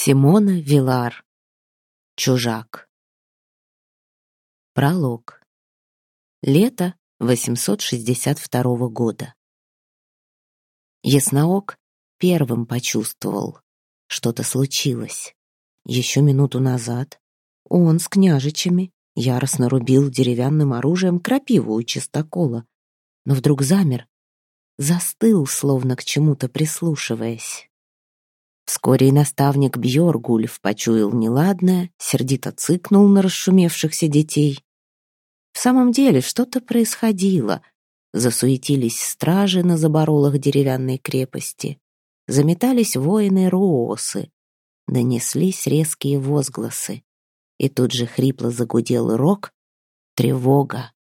Симона Вилар. Чужак. Пролог. Лето 862 года. Ясноок первым почувствовал, что-то случилось. Еще минуту назад он с княжичами яростно рубил деревянным оружием крапиву у чистокола, но вдруг замер, застыл, словно к чему-то прислушиваясь. Вскоре и наставник Бьоргульф почуял неладное, сердито цыкнул на расшумевшихся детей. В самом деле что-то происходило. Засуетились стражи на заборолах деревянной крепости, заметались воины Роосы, донеслись резкие возгласы, и тут же хрипло загудел рог: тревога.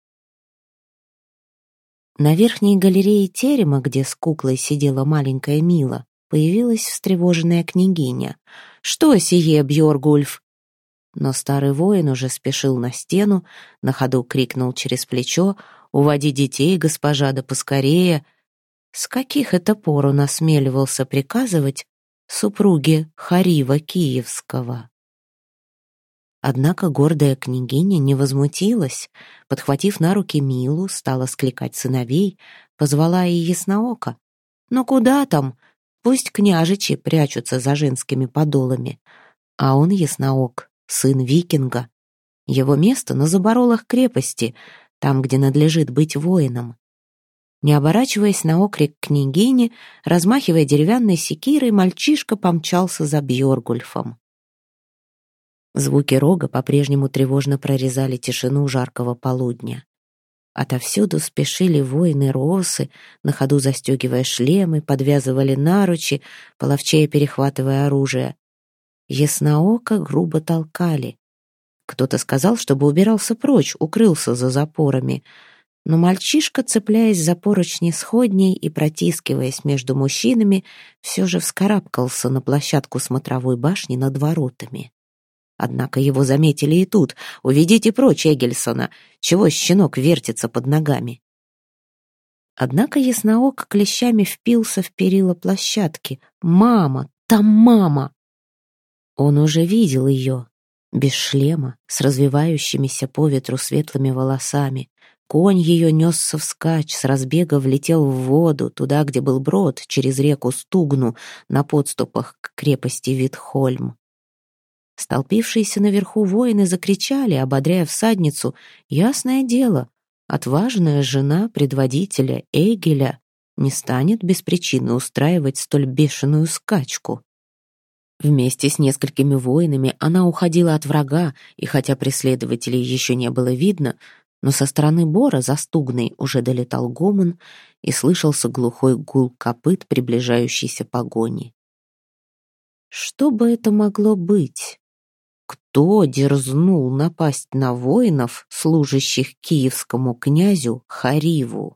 На верхней галерее терема, где с куклой сидела маленькая Мила, появилась встревоженная княгиня. «Что сие, Бьоргульф?» Но старый воин уже спешил на стену, на ходу крикнул через плечо: «Уводи детей, госпожа, да поскорее!» С каких это пор он осмеливался приказывать супруге Харива Киевского? Однако гордая княгиня не возмутилась, подхватив на руки Милу, стала скликать сыновей, позвала и Ясноока. Но куда там? Пусть княжичи прячутся за женскими подолами, а он, Ясноок, сын викинга. Его место на заборолах крепости, там, где надлежит быть воином. Не оборачиваясь на окрик княгини, размахивая деревянной секирой, мальчишка помчался за Бьоргульфом. Звуки рога по-прежнему тревожно прорезали тишину жаркого полудня. Отовсюду спешили воины Роосы, на ходу застегивая шлемы, подвязывали наручи, половчее перехватывая оружие. Ясноока грубо толкали. Кто-то сказал, чтобы убирался прочь, укрылся за запорами. Но мальчишка, цепляясь за поручни сходней и протискиваясь между мужчинами, все же вскарабкался на площадку смотровой башни над воротами. Однако его заметили и тут. «Уведите прочь Эгельсона! Чего щенок вертится под ногами?» Однако Ясноок клещами впился в перила площадки. «Мама! Там мама!» Он уже видел ее, без шлема, с развивающимися по ветру светлыми волосами. Конь ее несся вскачь, с разбега влетел в воду, туда, где был брод, через реку Стугну, на подступах к крепости Витхольм. Столпившиеся наверху воины закричали, ободряя всадницу. Ясное дело, отважная жена предводителя Эгеля не станет без причины устраивать столь бешеную скачку. Вместе с несколькими воинами она уходила от врага, и хотя преследователей еще не было видно, но со стороны Бора за Стугной уже долетал гомон и слышался глухой гул копыт приближающейся погони. Что бы это могло быть? Кто дерзнул напасть на воинов, служащих киевскому князю Хариву?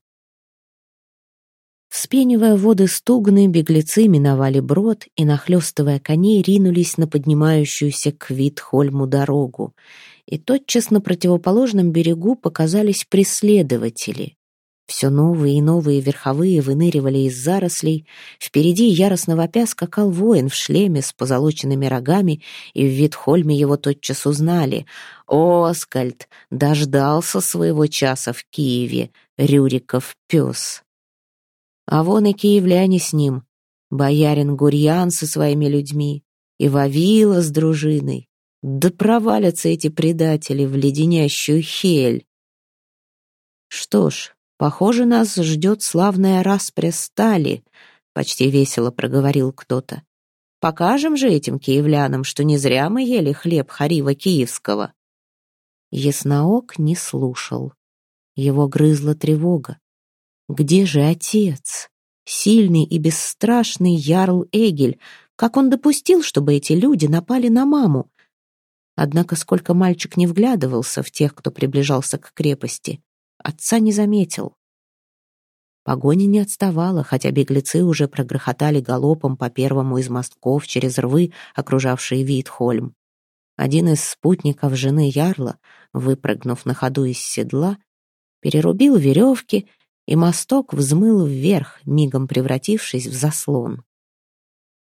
Вспенивая воды Стугны, беглецы миновали брод и, нахлёстывая коней, ринулись на поднимающуюся к Витхольму дорогу. И тотчас на противоположном берегу показались преследователи. Все новые и новые верховые выныривали из зарослей. Впереди яростно вопя скакал воин в шлеме с позолоченными рогами, и в Витхольме его тотчас узнали. Оскальд дождался своего часа в Киеве, Рюриков пес. А вон и киевляне с ним, боярин Гурьян со своими людьми, и Вавила с дружиной. Да провалятся эти предатели в леденящую хель. Что ж, похоже, нас ждет славная распря стали, почти весело проговорил кто-то. Покажем же этим киевлянам, что не зря мы ели хлеб Харива Киевского. Ясноок не слушал. Его грызла тревога. Где же отец? Сильный и бесстрашный ярл Эгель. Как он допустил, чтобы эти люди напали на маму? Однако сколько мальчик не вглядывался в тех, кто приближался к крепости, отца не заметил. Погоня не отставала, хотя беглецы уже прогрохотали галопом по первому из мостков через рвы, окружавшие Витхольм. Один из спутников жены ярла, выпрыгнув на ходу из седла, перерубил веревки, и мосток взмыл вверх, мигом превратившись в заслон.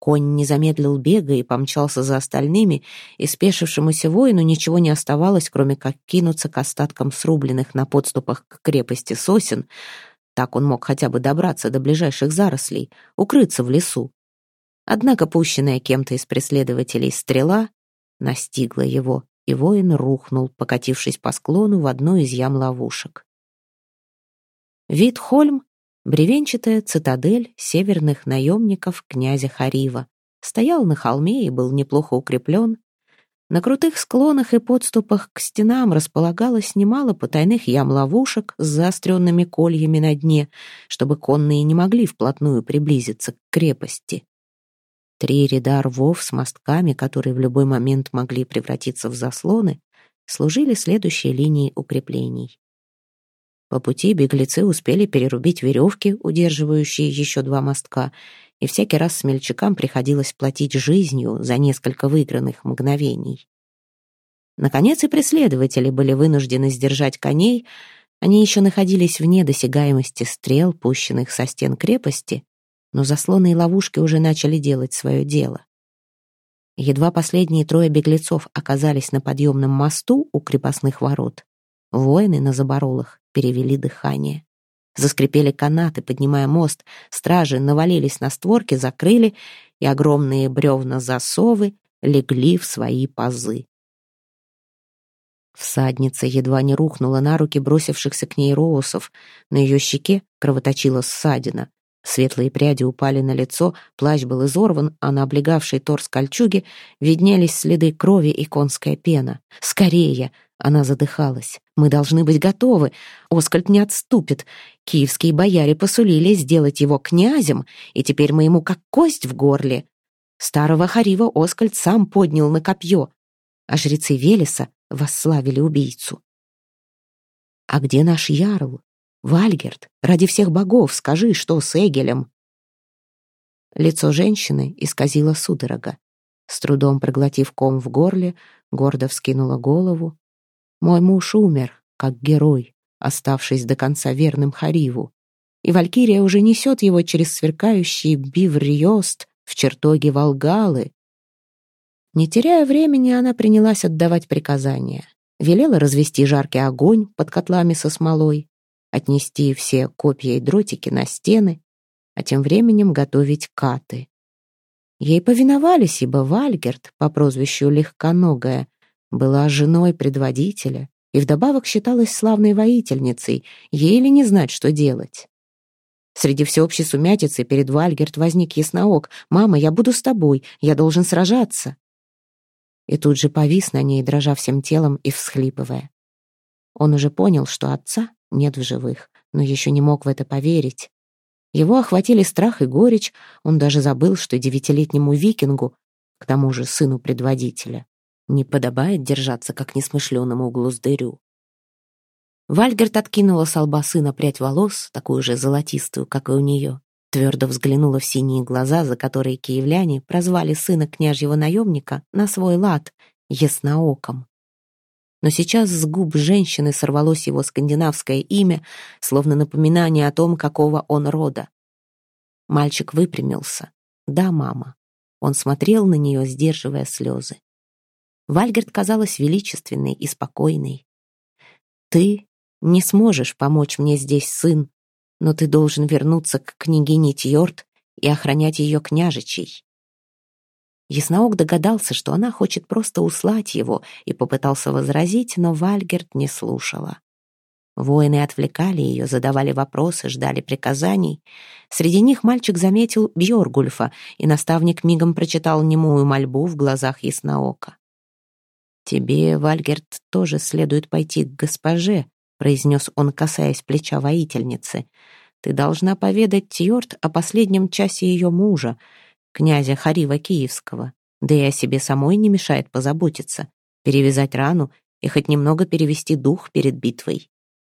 Конь не замедлил бега и помчался за остальными, и спешившемуся воину ничего не оставалось, кроме как кинуться к остаткам срубленных на подступах к крепости сосен. Так он мог хотя бы добраться до ближайших зарослей, укрыться в лесу. Однако пущенная кем-то из преследователей стрела настигла его, и воин рухнул, покатившись по склону в одну из ям ловушек. Витхольм — бревенчатая цитадель северных наемников князя Харива. Стоял на холме и был неплохо укреплен. На крутых склонах и подступах к стенам располагалось немало потайных ям-ловушек с заостренными кольями на дне, чтобы конные не могли вплотную приблизиться к крепости. 3 ряда рвов с мостками, которые в любой момент могли превратиться в заслоны, служили следующей линией укреплений. По пути беглецы успели перерубить веревки, удерживающие еще 2 мостка, и всякий раз смельчакам приходилось платить жизнью за несколько выигранных мгновений. Наконец и преследователи были вынуждены сдержать коней, они еще находились вне досягаемости стрел, пущенных со стен крепости, но заслоны и ловушки уже начали делать свое дело. Едва последние 3 беглецов оказались на подъемном мосту у крепостных ворот, воины на заборолах перевели дыхание. Заскрипели канаты, поднимая мост, стражи навалились на створки, закрыли, и огромные бревна-засовы легли в свои пазы. Всадница едва не рухнула на руки бросившихся к ней роосов. На ее щеке кровоточила ссадина. Светлые пряди упали на лицо, плащ был изорван, а на облегавшей торс кольчуге виднелись следы крови и конская пена. «Скорее!» — она задыхалась. «Мы должны быть готовы. Оскольд не отступит. Киевские бояре посулили сделать его князем, и теперь мы ему как кость в горле. Старого Харива Оскольд сам поднял на копье, а жрецы Велеса восславили убийцу. А где наш ярл? Вальгерд, ради всех богов, скажи, что с Эгелем?» Лицо женщины исказило судорога. С трудом проглотив ком в горле, гордо вскинула голову. «Мой муж умер, как герой, оставшись до конца верным Хариву, и Валькирия уже несет его через сверкающий Бивр-Йост в чертоги Волгалы». Не теряя времени, она принялась отдавать приказания. Велела развести жаркий огонь под котлами со смолой, отнести все копья и дротики на стены, а тем временем готовить каты. Ей повиновались, ибо Вальгерд, по прозвищу Легконогая, была женой предводителя и вдобавок считалась славной воительницей, ей ли не знать, что делать. Среди всеобщей сумятицы перед Вальгерд возник ясноок: «Мама, я буду с тобой, я должен сражаться». И тут же повис на ней, дрожа всем телом и всхлипывая. Он уже понял, что отца нет в живых, но еще не мог в это поверить. Его охватили страх и горечь, он даже забыл, что 9-летнему викингу, к тому же сыну предводителя, не подобает держаться, как несмышленому глуздырю. Вальгерд откинула с лба сына прядь волос, такую же золотистую, как и у нее, твердо взглянула в синие глаза, за которые киевляне прозвали сына княжьего наемника на свой лад яснооком. Но сейчас с губ женщины сорвалось его скандинавское имя, словно напоминание о том, какого он рода. Мальчик выпрямился. «Да, мама». Он смотрел на нее, сдерживая слезы. Вальгерд казалась величественной и спокойной. «Ты не сможешь помочь мне здесь, сын, но ты должен вернуться к княгине Тьорд и охранять ее княжичей». Ясноок догадался, что она хочет просто услать его, и попытался возразить, но Вальгерд не слушала. Воины отвлекали ее, задавали вопросы, ждали приказаний. Среди них мальчик заметил Бьоргульфа, и наставник мигом прочитал немую мольбу в глазах Ясноока. «Тебе, Вальгерд, тоже следует пойти к госпоже», — произнес он, касаясь плеча воительницы. «Ты должна поведать Тьорд о последнем часе ее мужа, князя Харива Киевского, да и о себе самой не мешает позаботиться, перевязать рану и хоть немного перевести дух перед битвой».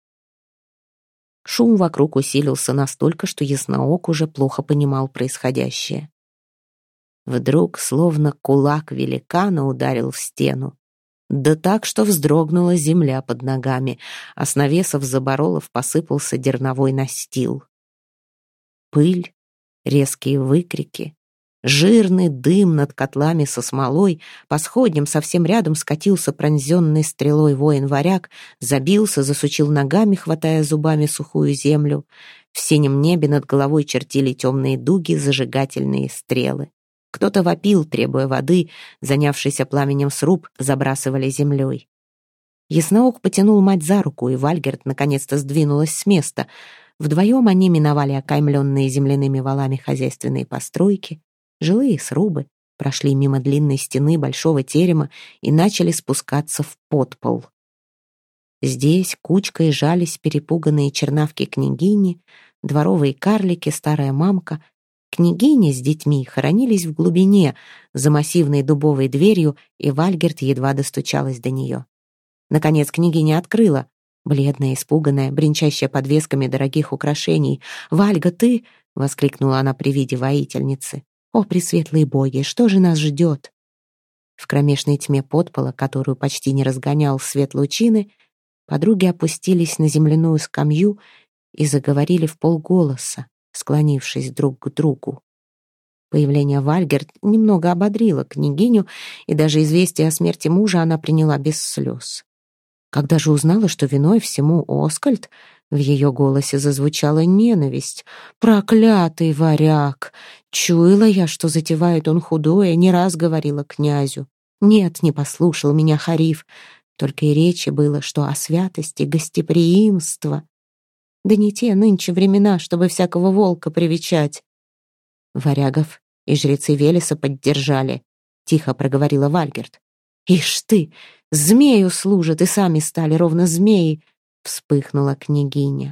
Шум вокруг усилился настолько, что Ясноок уже плохо понимал происходящее. Вдруг, словно кулак великана, ударил в стену. Да так, что вздрогнула земля под ногами, а с навесов заборолов посыпался дерновой настил. Пыль, резкие выкрики, Жирный дым над котлами со смолой, по сходням совсем рядом скатился пронзенный стрелой воин-варяг, забился, засучил ногами, хватая зубами сухую землю. В синем небе над головой чертили темные дуги, зажигательные стрелы. Кто-то вопил, требуя воды, занявшийся пламенем сруб забрасывали землей. Ясноок потянул мать за руку, и Вальгерд наконец-то сдвинулась с места. Вдвоем они миновали окаймленные земляными валами хозяйственные постройки, жилые срубы, прошли мимо длинной стены большого терема и начали спускаться в подпол. Здесь кучкой жались перепуганные чернавки-княгини, дворовые карлики, старая мамка. Княгиня с детьми хоронились в глубине, за массивной дубовой дверью, и Вальгерд едва достучалась до нее. Наконец княгиня открыла, бледная, испуганная, бренчащая подвесками дорогих украшений. «Вальга, ты!» — воскликнула она при виде воительницы. «О, пресветлые боги, что же нас ждет?» В кромешной тьме подпола, которую почти не разгонял свет лучины, подруги опустились на земляную скамью и заговорили вполголоса, склонившись друг к другу. Появление Вальгерд немного ободрило княгиню, и даже известие о смерти мужа она приняла без слез. Когда же узнала, что виной всему Оскальд, в ее голосе зазвучала ненависть. «Проклятый варяг! Чуяла я, что затевает он худое, не раз говорила князю. Нет, не послушал меня Хариф. Только и речи было, что о святости, гостеприимства. Да не те нынче времена, чтобы всякого волка привечать». Варягов и жрецы Велеса поддержали, тихо проговорила Вальгерд. «Ишь ты, змею служат и сами стали ровно змеи!» — вспыхнула княгиня.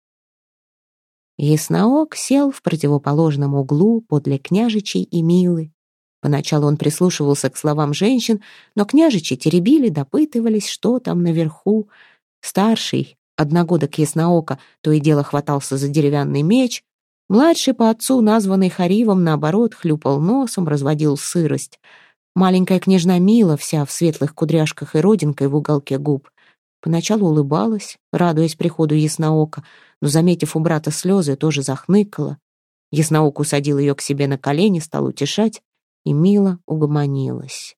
Ясноок сел в противоположном углу подле княжичей и Милы. Поначалу он прислушивался к словам женщин, но княжичи теребили, допытывались, что там наверху. Старший, одногодок Ясноока, то и дело хватался за деревянный меч. Младший по отцу, названный Харивом, наоборот, хлюпал носом, разводил сырость. Маленькая княжна Мила, вся в светлых кудряшках и родинкой в уголке губ, поначалу улыбалась, радуясь приходу Ясноока, но, заметив у брата слезы, тоже захныкала. Ясноок усадил ее к себе на колени, стал утешать, и Мила угомонилась.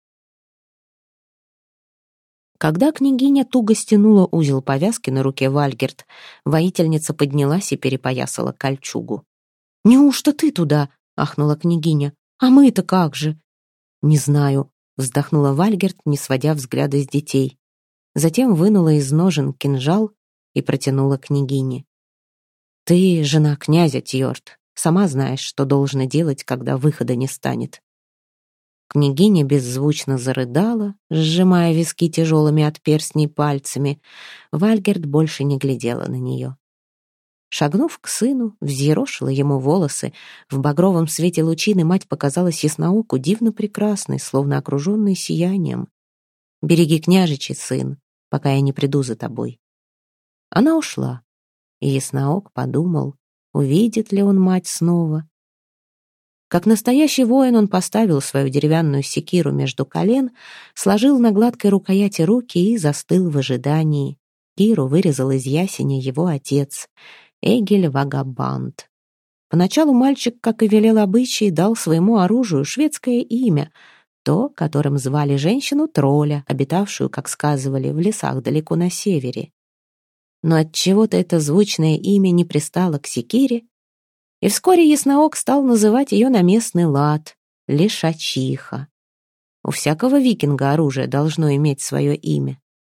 Когда княгиня туго стянула узел повязки на руке Вальгерд, воительница поднялась и перепоясала кольчугу. «Неужто ты туда?» — ахнула княгиня. «А мы-то как же?» «Не знаю», — вздохнула Вальгерд, не сводя взгляда с детей. Затем вынула из ножен кинжал и протянула княгине. «Ты жена князя, Тьорд, сама знаешь, что должна делать, когда выхода не станет». Княгиня беззвучно зарыдала, сжимая виски тяжелыми от перстней пальцами. Вальгерд больше не глядела на нее. Шагнув к сыну, взъерошила ему волосы. В багровом свете лучины мать показалась Яснооку дивно прекрасной, словно окруженной сиянием. «Береги княжичей, сын, пока я не приду за тобой». Она ушла, и Ясноок подумал, увидит ли он мать снова. Как настоящий воин он поставил свою деревянную секиру между колен, сложил на гладкой рукояти руки и застыл в ожидании. Киру вырезал из ясеня его отец — Эгель Вагабанд. Поначалу мальчик, как и велел обычай, дал своему оружию шведское имя, то, которым звали женщину-тролля, обитавшую, как сказывали, в лесах далеко на севере. Но отчего-то это звучное имя не пристало к секире, и вскоре Ясноок стал называть ее на местный лад — Лешачиха. У всякого викинга оружие должно иметь свое имя.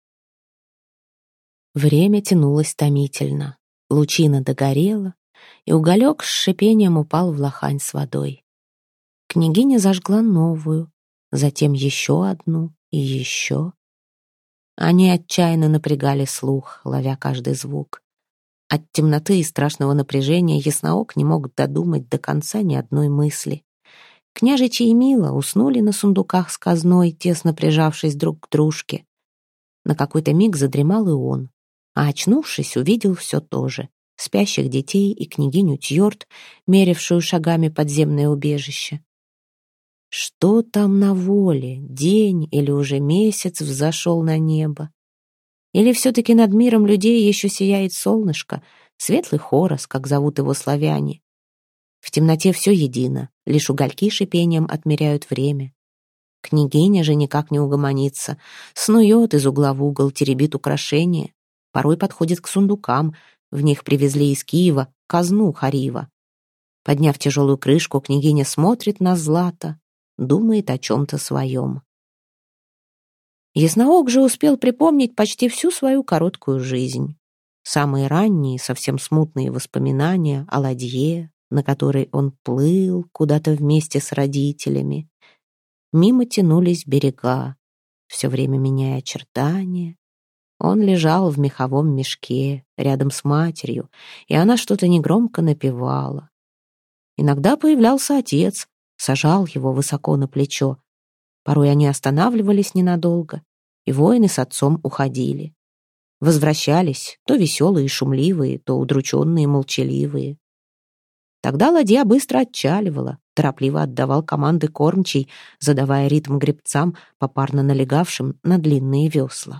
Время тянулось томительно. Лучина догорела, и уголек с шипением упал в лохань с водой. Княгиня зажгла новую, затем еще одну и еще. Они отчаянно напрягали слух, ловя каждый звук. От темноты и страшного напряжения Ясноок не мог додумать до конца ни одной мысли. Княжичи и Мила уснули на сундуках с казной, тесно прижавшись друг к дружке. На какой-то миг задремал и он, а, очнувшись, увидел все то же — спящих детей и княгиню Тьорд, мерившую шагами подземное убежище. Что там на воле, день или уже месяц взошел на небо? Или все-таки над миром людей еще сияет солнышко, светлый Хорос, как зовут его славяне? В темноте все едино, лишь угольки шипением отмеряют время. Княгиня же никак не угомонится, снует из угла в угол, теребит украшения, порой подходит к сундукам, в них привезли из Киева казну Харива. Подняв тяжелую крышку, княгиня смотрит на злато, думает о чем-то своем. Ясноок же успел припомнить почти всю свою короткую жизнь. Самые ранние, совсем смутные воспоминания о ладье, на которой он плыл куда-то вместе с родителями. Мимо тянулись берега, все время меняя очертания. Он лежал в меховом мешке рядом с матерью, и она что-то негромко напевала. Иногда появлялся отец, сажал его высоко на плечо. Порой они останавливались ненадолго, и воины с отцом уходили. Возвращались, то веселые и шумливые, то удрученные и молчаливые. Тогда ладья быстро отчаливала, торопливо отдавал команды кормчий, задавая ритм гребцам, попарно налегавшим на длинные весла.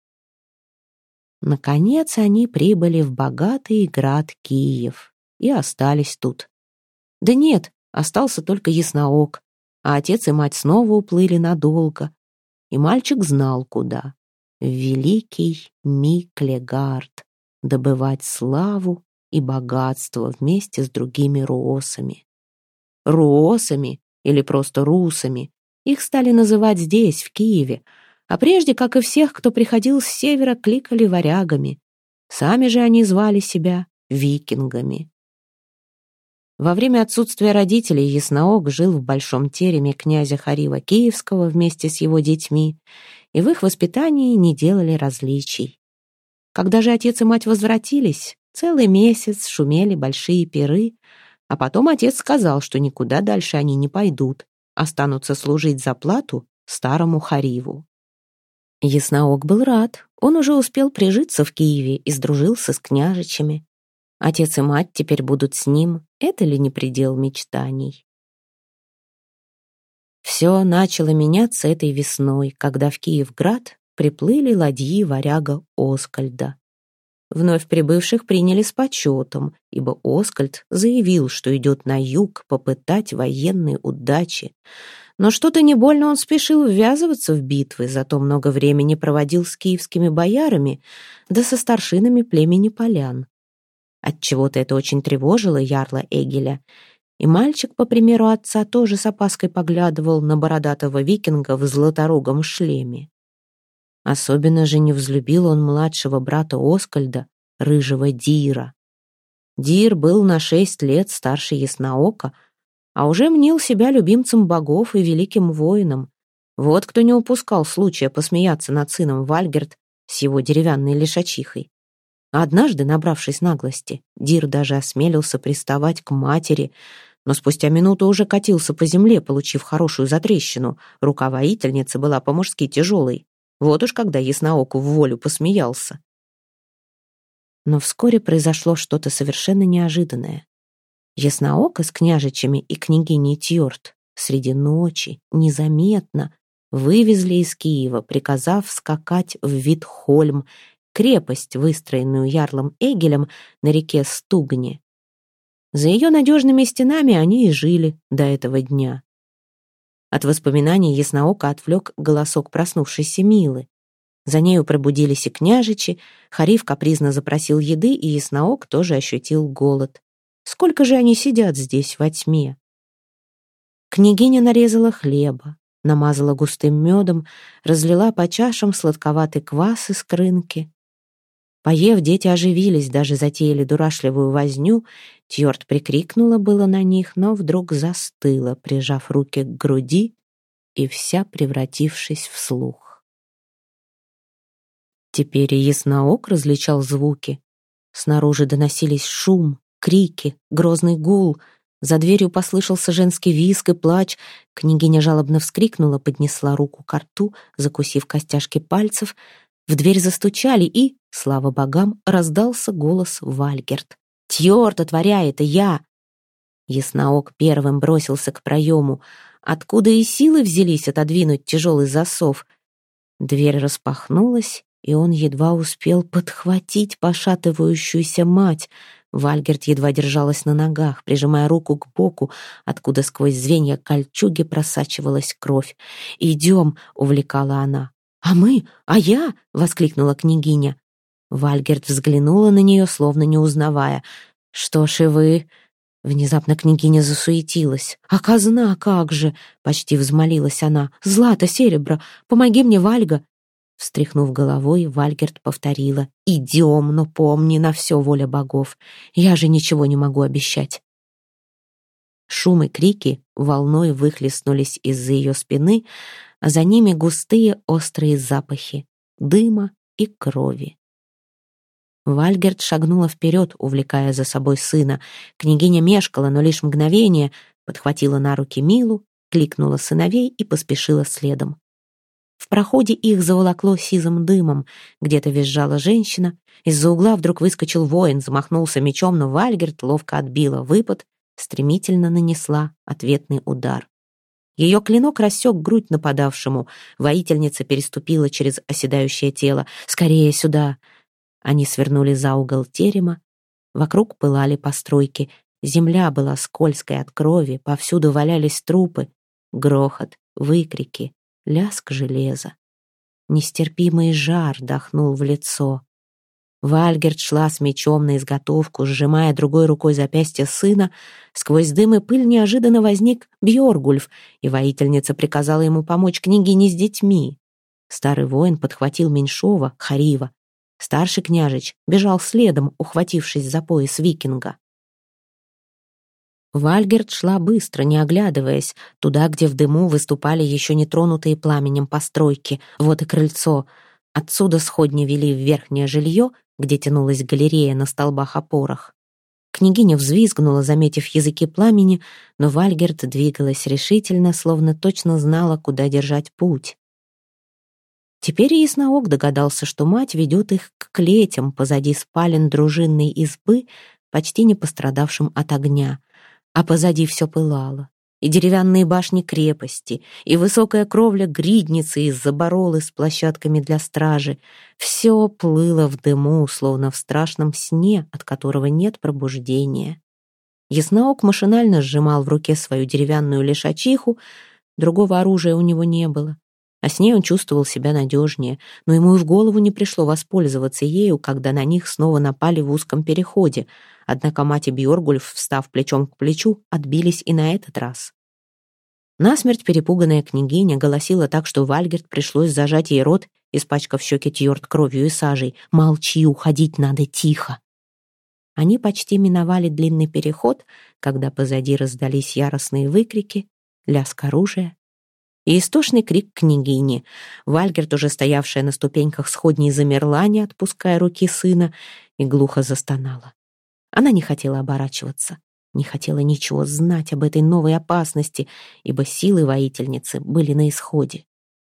Наконец они прибыли в богатый град Киев и остались тут. Да нет, остался только Ясноок, а отец и мать снова уплыли надолго, и мальчик знал, куда. В великий Миклегард добывать славу и богатство вместе с другими руосами. Руосами или просто русами их стали называть здесь, в Киеве, а прежде, как и всех, кто приходил с севера, кликали варягами. Сами же они звали себя викингами. Во время отсутствия родителей Ясноок жил в большом тереме князя Харива Киевского вместе с его детьми, и в их воспитании не делали различий. Когда же отец и мать возвратились, целый месяц шумели большие пиры, а потом отец сказал, что никуда дальше они не пойдут, останутся служить за плату старому Хариву. Ясноок был рад, он уже успел прижиться в Киеве и сдружился с княжичами. Отец и мать теперь будут с ним, это ли не предел мечтаний? Все начало меняться этой весной, когда в Киевград приплыли ладьи варяга Оскальда. Вновь прибывших приняли с почетом, ибо Оскальд заявил, что идет на юг попытать военной удачи. Но что-то не больно он спешил ввязываться в битвы, зато много времени проводил с киевскими боярами, да со старшинами племени полян. Отчего-то это очень тревожило ярла Эгеля, и мальчик, по примеру отца, тоже с опаской поглядывал на бородатого викинга в златорогом шлеме. Особенно же не взлюбил он младшего брата Оскальда, рыжего Дира. Дир был на 6 лет старше Ясноока, а уже мнил себя любимцем богов и великим воином. Вот кто не упускал случая посмеяться над сыном Вальгерд с его деревянной лишачихой. Однажды, набравшись наглости, Дир даже осмелился приставать к матери, но спустя минуту уже катился по земле, получив хорошую затрещину. Рука воительницы была по-мужски тяжелой. Вот уж когда Яснооку в волю посмеялся. Но вскоре произошло что-то совершенно неожиданное. Ясноока с княжичами и княгиней Тьорд среди ночи, незаметно, вывезли из Киева, приказав скакать в Витхольм, крепость, выстроенную ярлом Эгелем на реке Стугне. За ее надежными стенами они и жили до этого дня. От воспоминаний Ясноока отвлек голосок проснувшейся Милы. За нею пробудились и княжичи, Харив капризно запросил еды, и Ясноок тоже ощутил голод. Сколько же они сидят здесь во тьме? Княгиня нарезала хлеба, намазала густым медом, разлила по чашам сладковатый квас из крынки. Поев, дети оживились, даже затеяли дурашливую возню. Тьорд прикрикнула было на них, но вдруг застыла, прижав руки к груди и вся превратившись в слух. Теперь и Ясноок различал звуки. Снаружи доносились шум, крики, грозный гул. За дверью послышался женский визг и плач. Княгиня жалобно вскрикнула, поднесла руку ко рту, закусив костяшки пальцев. В дверь застучали, и, слава богам, раздался голос Вальгерд. «Тьорд, отворяй, это я!» Ясноок первым бросился к проему. Откуда и силы взялись отодвинуть тяжелый засов? Дверь распахнулась, и он едва успел подхватить пошатывающуюся мать. Вальгерт едва держалась на ногах, прижимая руку к боку, откуда сквозь звенья кольчуги просачивалась кровь. «Идем!» — увлекала она. «А мы? А я?» — воскликнула княгиня. Вальгерт взглянула на нее, словно не узнавая. «Что ж и вы?» Внезапно княгиня засуетилась. «А казна как же?» — почти взмолилась она. «Злато, серебро, помоги мне, Вальга!» Встряхнув головой, Вальгерт повторила: «Идем, но помни, на все воля богов. Я же ничего не могу обещать». Шум и крики волной выхлестнулись из-за ее спины, а за ними густые острые запахи дыма и крови. Вальгерт шагнула вперед, увлекая за собой сына. Княгиня мешкала, но лишь мгновение, подхватила на руки Милу, кликнула сыновей и поспешила следом. В проходе их заволокло сизым дымом. Где-то визжала женщина. Из-за угла вдруг выскочил воин, замахнулся мечом, но Вальгерт ловко отбила выпад, стремительно нанесла ответный удар. Ее клинок рассек грудь нападавшему. Воительница переступила через оседающее тело. «Скорее сюда!» Они свернули за угол терема. Вокруг пылали постройки. Земля была скользкой от крови, повсюду валялись трупы. Грохот, выкрики, лязг железа. Нестерпимый жар дохнул в лицо. Вальгерт шла с мечом на изготовку, сжимая другой рукой запястье сына. Сквозь дым и пыль неожиданно возник Бьоргульф, и воительница приказала ему помочь княгине с детьми. Старый воин подхватил меньшого, Харива. Старший княжич бежал следом, ухватившись за пояс викинга. Вальгерт шла быстро, не оглядываясь, туда, где в дыму выступали еще не тронутые пламенем постройки. Вот и крыльцо. Отсюда сходни вели в верхнее жилье, где тянулась галерея на столбах-опорах. Княгиня взвизгнула, заметив языки пламени, но Вальгерт двигалась решительно, словно точно знала, куда держать путь. Теперь Ясноок догадался, что мать ведет их к клетям позади спален дружинной избы, почти не пострадавшим от огня. А позади все пылало. И деревянные башни крепости, и высокая кровля гридницы из заборолы с площадками для стражи. Все плыло в дыму, словно в страшном сне, от которого нет пробуждения. Ясноок машинально сжимал в руке свою деревянную лешачиху, другого оружия у него не было. А с ней он чувствовал себя надежнее, но ему и в голову не пришло воспользоваться ею, когда на них снова напали в узком переходе. Однако мать и Бьоргульф, встав плечом к плечу, отбились и на этот раз. Насмерть перепуганная княгиня голосила так, что Вальгерт пришлось зажать ей рот, испачкав щеки Тьорд кровью и сажей. «Молчи, уходить надо тихо!» Они почти миновали длинный переход, когда позади раздались яростные выкрики, лязг оружия и истошный крик княгини. Вальгерт, уже стоявшая на ступеньках сходней, замерла, не отпуская руки сына, и глухо застонала. Она не хотела оборачиваться, не хотела ничего знать об этой новой опасности, ибо силы воительницы были на исходе.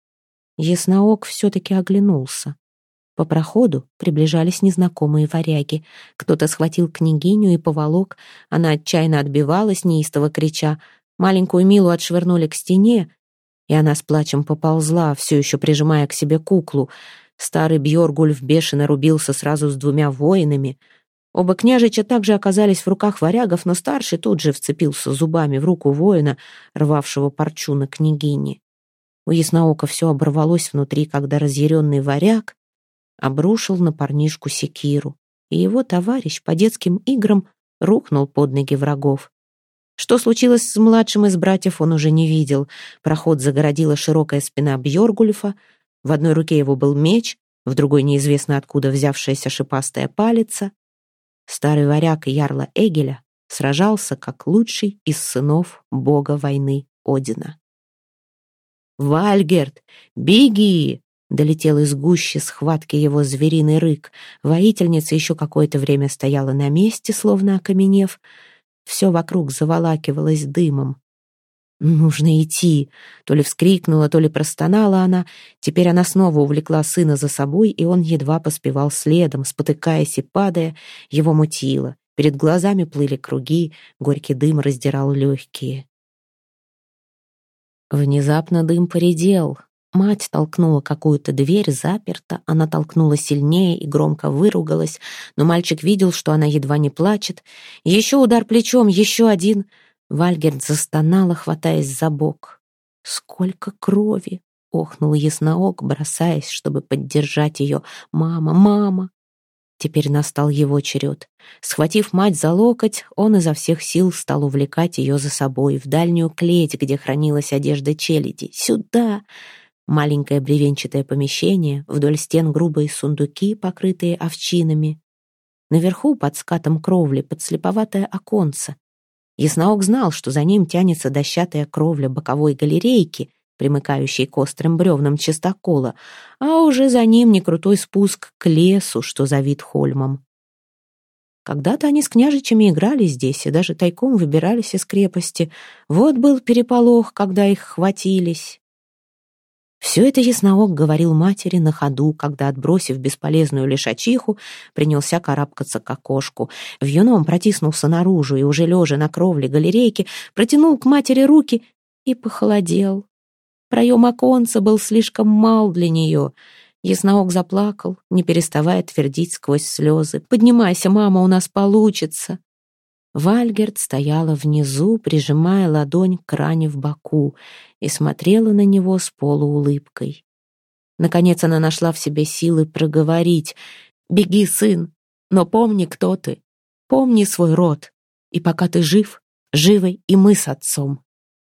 Ясноок все-таки оглянулся. По проходу приближались незнакомые варяги. Кто-то схватил княгиню и поволок. Она отчаянно отбивалась, неистово крича. Маленькую Милу отшвырнули к стене, и она с плачем поползла, все еще прижимая к себе куклу. Старый Бьоргульф бешено рубился сразу с двумя воинами. Оба княжича также оказались в руках варягов, но старший тут же вцепился зубами в руку воина, рвавшего парчу на княгине. У Ясноока все оборвалось внутри, когда разъяренный варяг обрушил на парнишку секиру, и его товарищ по детским играм рухнул под ноги врагов. Что случилось с младшим из братьев, он уже не видел. Проход загородила широкая спина Бьоргульфа. В одной руке его был меч, в другой неизвестно откуда взявшаяся шипастая палица. Старый варяг ярла Эгеля сражался как лучший из сынов бога войны Одина. «Вальгерт, беги!» — долетел из гущи схватки его звериный рык. Воительница еще какое-то время стояла на месте, словно окаменев. Все вокруг заволакивалось дымом. «Нужно идти!» То ли вскрикнула, то ли простонала она. Теперь она снова увлекла сына за собой, и он едва поспевал следом, спотыкаясь и падая. Его мутило. Перед глазами плыли круги, горький дым раздирал легкие. Внезапно дым поредел. Мать толкнула какую-то дверь, заперта. Она толкнула сильнее и громко выругалась, но мальчик видел, что она едва не плачет. Еще удар плечом, еще один. Вальгерд застонала, хватаясь за бок. «Сколько крови!» — охнул Ясноок, бросаясь, чтобы поддержать ее. «Мама, мама!» Теперь настал его черед. Схватив мать за локоть, он изо всех сил стал увлекать ее за собой в дальнюю клеть, где хранилась одежда челяди. «Сюда!» Маленькое бревенчатое помещение, вдоль стен грубые сундуки, покрытые овчинами. Наверху, под скатом кровли, подслеповатое оконце. Ясноок знал, что за ним тянется дощатая кровля боковой галерейки, примыкающей к острым бревнам чистокола, а уже за ним некрутой спуск к лесу, что завит холмом. Когда-то они с княжичами играли здесь и даже тайком выбирались из крепости. Вот был переполох, когда их хватились. Все это Ясноок говорил матери на ходу, когда, отбросив бесполезную лишачиху, принялся карабкаться к окошку. Вьюном протиснулся наружу и, уже лежа на кровле галерейки, протянул к матери руки и похолодел. Проем оконца был слишком мал для нее. Ясноок заплакал, не переставая твердить сквозь слезы: «Поднимайся, мама, у нас получится!» Вальгерд стояла внизу, прижимая ладонь к ране в боку, и смотрела на него с полуулыбкой. Наконец она нашла в себе силы проговорить: «Беги, сын, но помни, кто ты. Помни свой род, и пока ты жив, живы и мы с отцом».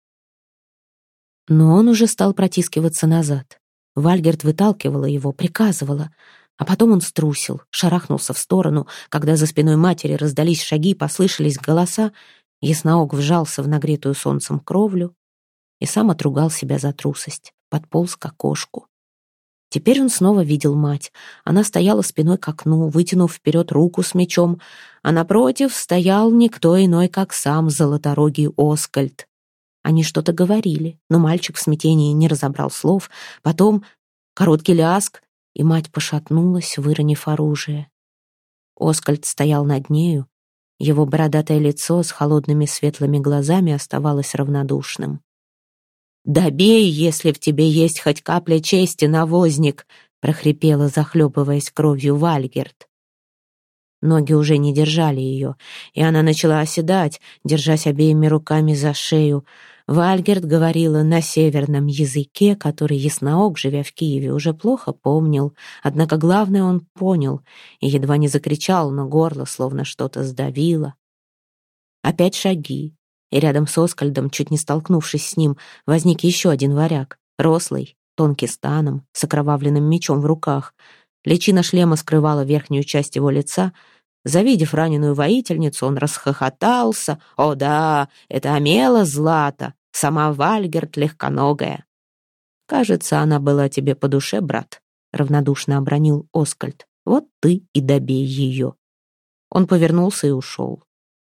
Но он уже стал протискиваться назад. Вальгерд выталкивала его, приказывала. А потом он струсил, шарахнулся в сторону. Когда за спиной матери раздались шаги, послышались голоса, Ясноок вжался в нагретую солнцем кровлю и сам отругал себя за трусость, подполз к окошку. Теперь он снова видел мать. Она стояла спиной к окну, вытянув вперед руку с мечом, а напротив стоял никто иной, как сам золоторогий Оскальд. Они что-то говорили, но мальчик в смятении не разобрал слов. Потом короткий ляск, и мать пошатнулась, выронив оружие. Оскальд стоял над нею. Его бородатое лицо с холодными светлыми глазами оставалось равнодушным. «Добей, если в тебе есть хоть капля чести, навозник!» — прохрипела, захлебываясь кровью, Вальгерд. Ноги уже не держали ее, и она начала оседать, держась обеими руками за шею. Вальгерд говорила на северном языке, который Ясноок, живя в Киеве, уже плохо помнил. Однако главное он понял и едва не закричал, но горло словно что-то сдавило. Опять шаги, и рядом с Оскальдом, чуть не столкнувшись с ним, возник еще один варяг, рослый, тонкий станом, с окровавленным мечом в руках. Личина шлема скрывала верхнюю часть его лица. Завидев раненую воительницу, он расхохотался. «О да, это Амела Злата, сама Вальгерд легконогая». «Кажется, она была тебе по душе, брат», — равнодушно обронил Оскальд. «Вот ты и добей ее». Он повернулся и ушел.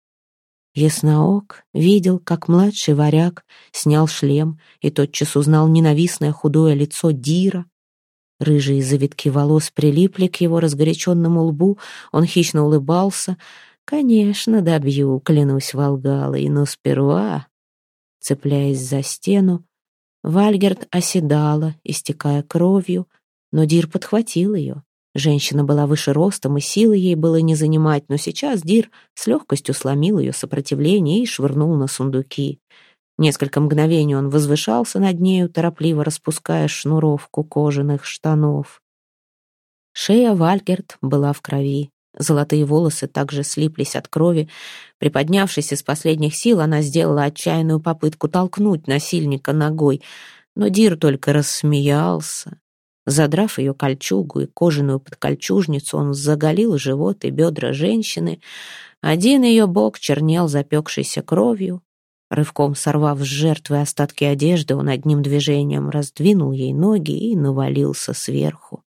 Ясноок видел, как младший варяг снял шлем и тотчас узнал ненавистное худое лицо Дира. Рыжие завитки волос прилипли к его разгоряченному лбу, он хищно улыбался. «Конечно, добью, клянусь Волгалой, но сперва...» Цепляясь за стену, Вальгерд оседала, истекая кровью, но Дир подхватил ее. Женщина была выше ростом, и силы ей было не занимать, но сейчас Дир с легкостью сломил ее сопротивление и швырнул на сундуки. Несколько мгновений он возвышался над нею, торопливо распуская шнуровку кожаных штанов. Шея Вальгерд была в крови. Золотые волосы также слиплись от крови. Приподнявшись из последних сил, она сделала отчаянную попытку толкнуть насильника ногой, но Дир только рассмеялся. Задрав ее кольчугу и кожаную подкольчужницу, он заголил живот и бедра женщины. Один ее бок чернел запекшейся кровью. Рывком сорвав с жертвы остатки одежды, он одним движением раздвинул ей ноги и навалился сверху.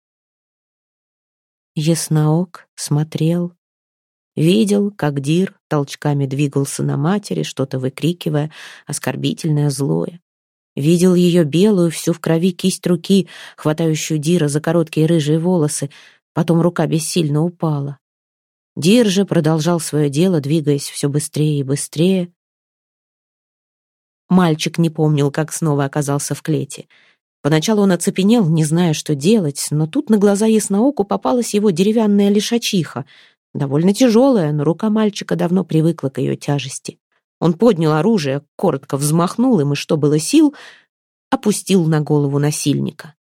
Ясноок смотрел, видел, как Дир толчками двигался на матери, что-то выкрикивая, оскорбительное, злое. Видел ее белую, всю в крови кисть руки, хватающую Дира за короткие рыжие волосы, потом рука бессильно упала. Дир же продолжал свое дело, двигаясь все быстрее и быстрее. Мальчик не помнил, как снова оказался в клете. Поначалу он оцепенел, не зная, что делать, но тут на глаза яснооку попалась его деревянная лишачиха, довольно тяжелая, но рука мальчика давно привыкла к ее тяжести. Он поднял оружие, коротко взмахнул им и, что было сил, опустил на голову насильника.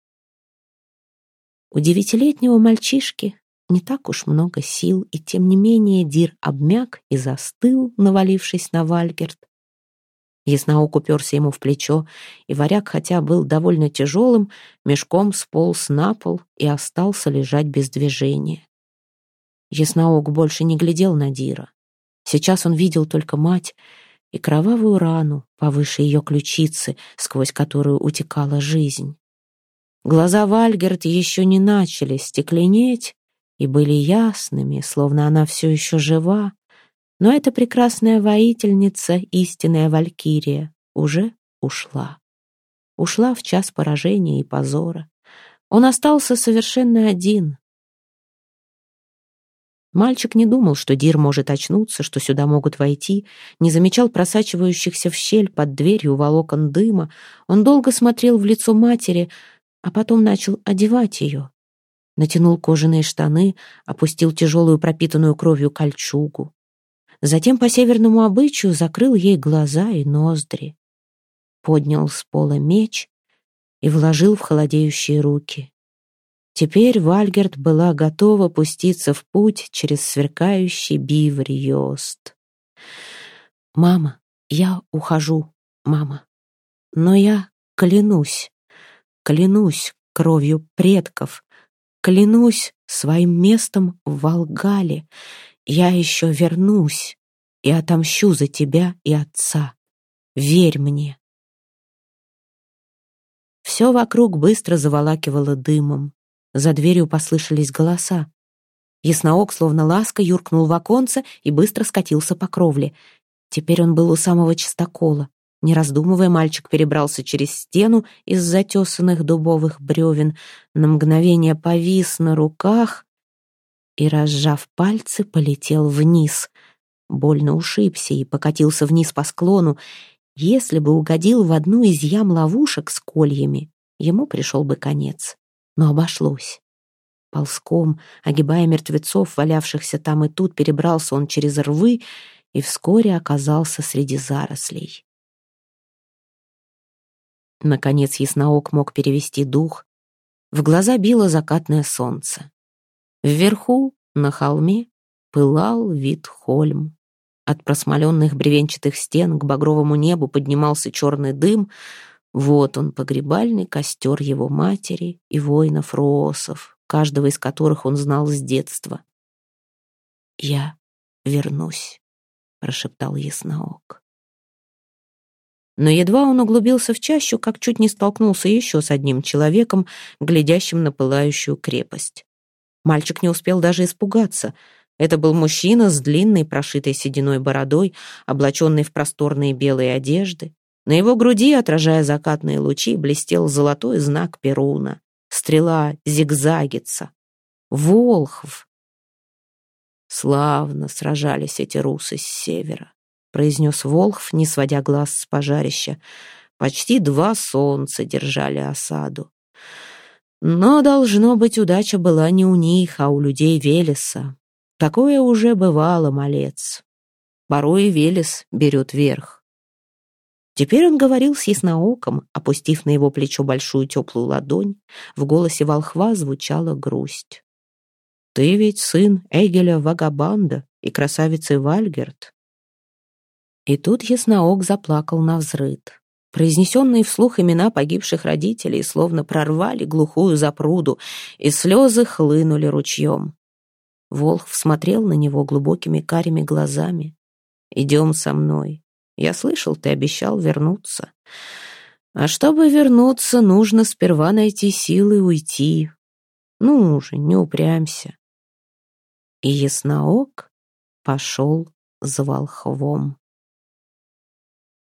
У 9-летнего мальчишки не так уж много сил, и тем не менее Дир обмяк и застыл, навалившись на Вальгерт. Ясноок уперся ему в плечо, и варяг, хотя был довольно тяжелым, мешком сполз на пол и остался лежать без движения. Ясноок больше не глядел на Дира. Сейчас он видел только мать и кровавую рану повыше ее ключицы, сквозь которую утекала жизнь. Глаза Вальгерт еще не начали стекленеть и были ясными, словно она все еще жива, но эта прекрасная воительница, истинная валькирия, уже ушла. Ушла в час поражения и позора. Он остался совершенно один. Мальчик не думал, что Дир может очнуться, что сюда могут войти, не замечал просачивающихся в щель под дверью волокон дыма. Он долго смотрел в лицо матери, а потом начал одевать ее. Натянул кожаные штаны, опустил тяжелую пропитанную кровью кольчугу. Затем по северному обычаю закрыл ей глаза и ноздри. Поднял с пола меч и вложил в холодеющие руки. Теперь Вальгерт была готова пуститься в путь через сверкающий биварь Йост. «Мама, я ухожу, мама. Но я клянусь кровью предков, клянусь своим местом в Волгале. Я еще вернусь и отомщу за тебя и отца. Верь мне». Все вокруг быстро заволакивало дымом. За дверью послышались голоса. Ясноок, словно ласка, юркнул в оконце и быстро скатился по кровле. Теперь он был у самого чистокола. Не раздумывая, мальчик перебрался через стену из затесанных дубовых бревен, на мгновение повис на руках и, разжав пальцы, полетел вниз. Больно ушибся и покатился вниз по склону. Если бы угодил в одну из ям ловушек с кольями, ему пришел бы конец. Но обошлось. Ползком, огибая мертвецов, валявшихся там и тут, перебрался он через рвы и вскоре оказался среди зарослей. Наконец ясноок мог перевести дух. В глаза било закатное солнце. Вверху, на холме, пылал Витхольм. От просмоленных бревенчатых стен к багровому небу поднимался черный дым. Вот он, погребальный костер его матери и воинов-роосов, каждого из которых он знал с детства. «Я вернусь», — прошептал ясноок. Но едва он углубился в чащу, как чуть не столкнулся еще с одним человеком, глядящим на пылающую крепость. Мальчик не успел даже испугаться. Это был мужчина с длинной, прошитой сединой бородой, облаченный в просторные белые одежды. На его груди, отражая закатные лучи, блестел золотой знак Перуна. Стрела зигзагица. Волхв. «Славно сражались эти русы с севера», — произнес Волхв, не сводя глаз с пожарища. «Почти 2 солнца держали осаду. Но, должно быть, удача была не у них, а у людей Велеса. Такое уже бывало, малец. Порой и Велес берет верх». Теперь он говорил с яснооком, опустив на его плечо большую теплую ладонь. В голосе волхва звучала грусть. «Ты ведь сын Эгеля Вагабанда и красавицы Вальгерт». И тут ясноок заплакал навзрыд. Произнесенные вслух имена погибших родителей словно прорвали глухую запруду, и слезы хлынули ручьем. Волхв смотрел на него глубокими карими глазами. «Идем со мной. Я слышал, ты обещал вернуться. А чтобы вернуться, нужно сперва найти силы уйти. Ну уже, не упрямься». И ясноок пошел за волхвом.